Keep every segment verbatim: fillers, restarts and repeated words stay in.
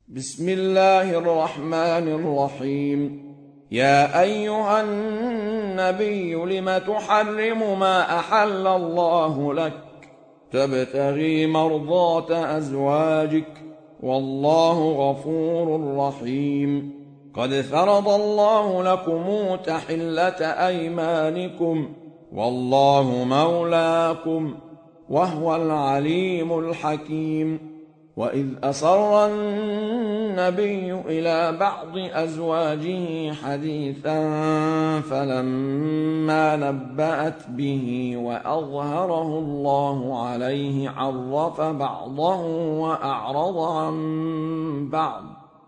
بسم الله الرحمن الرحيم. يا أيها النبي لم تحرم ما أحل الله لك تبتغي مرضات أزواجك والله غفور رحيم. قد فرض الله لكم تحلة أيمانكم والله مولاكم وهو العليم الحكيم. وإذ أسر النبي إلى بعض أزواجه حديثا فلما نبأت به وأظهره الله عليه عرف بعضه وأعرض عن بعض،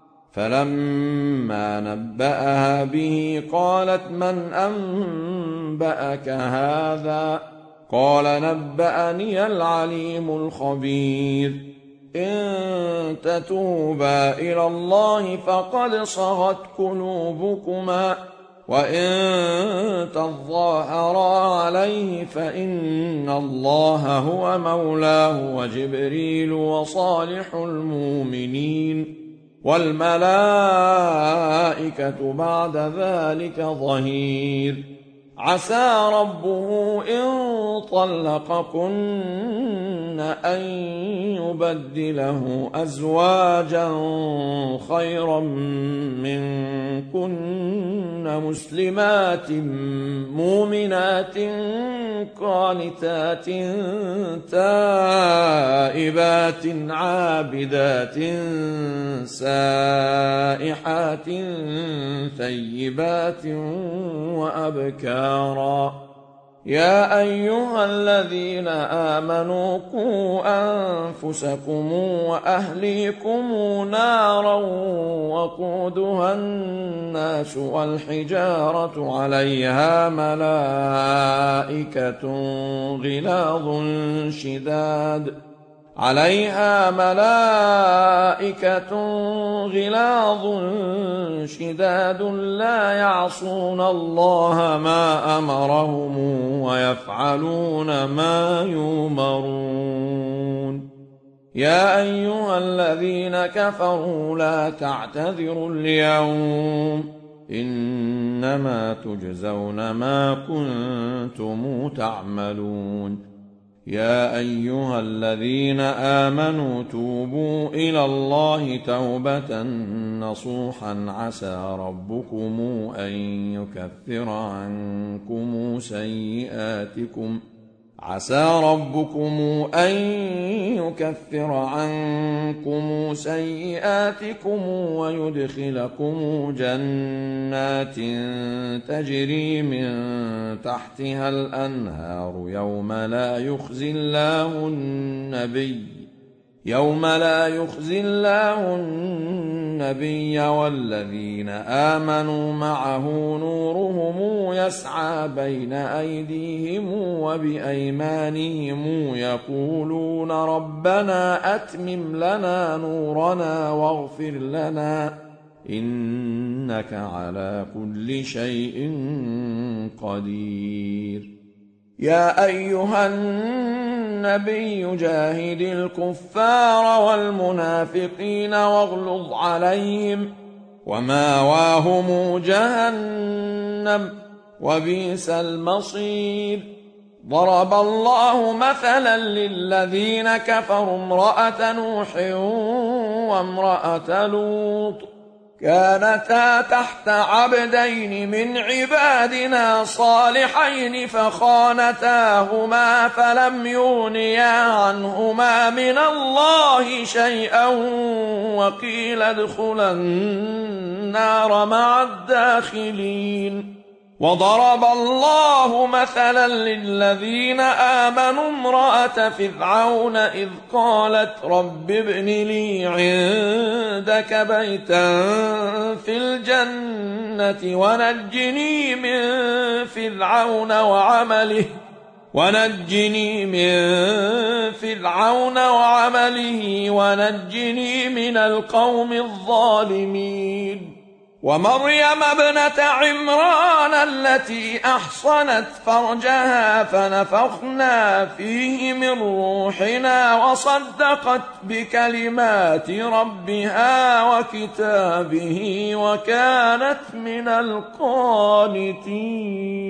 فلما نبأها به قالت من أنبأك هذا؟ قال نبأني العليم الخبير. إن تتوبا إلى الله فقد صغت قلوبكما وإن تظاهرا عليه فإن الله هو مولاه وجبريل وصالح المؤمنين والملائكة بعد ذلك ظهير. عسى ربه إن طلقكن أن يبدله أزواجا خيرا منكن مسلمات مؤمنات قانتات تائبات عابدات سائحات ثيبات وأبكارا. يا أيها الذين آمنوا قوا أنفسكم وأهليكم نارا وقودها الناس والحجارة عليها ملائكة غلاظ شداد عليها ملائكة غلاظ شداد لا يعصون الله ما أمرهم ويفعلون ما يؤمرون. يا أيها الذين كفروا لا تعتذروا اليوم إنما تجزون ما كنتم تعملون. يا أيها الذين آمنوا توبوا إلى الله توبة نصوحا عسى ربكم أن يكفر عنكم سيئاتكم عسى ربكم أن يكفر عنكم سيئاتكم ويدخلكم جنات تجري من تحتها الأنهار يوم لا يخزي الله النبي يوم لا يخزي الله النبي والذين آمنوا معه نورهم يسعى بين أيديهم وبأيمانهم يقولون ربنا أتمم لنا نورنا واغفر لنا إنك على كل شيء قدير. يا أيها النبي جاهد الكفار والمنافقين واغلظ عليهم وماواهم جهنم وبئس المصير. ضرب الله مثلا للذين كفروا امرأة نوح وامرأة لوط كانتا تحت عبدين من عبادنا صالحين فخانتاهما فلم يغنيا عنهما من الله شيئا وقيل ادخلا النار مع الداخلين. وضرب الله مثلا للذين آمنوا امرأة فرعون إذ قالت رب ابن لي عندك بيتا في الجنة ونجني من فرعون وعمله ونجني من فرعون وعمله ونجني من القوم الظالمين. ومريم ابنة عمران التي أحصنت فرجها فنفخنا فيه من روحنا وصدقت بكلمات ربها وكتابه وكانت من القانتين.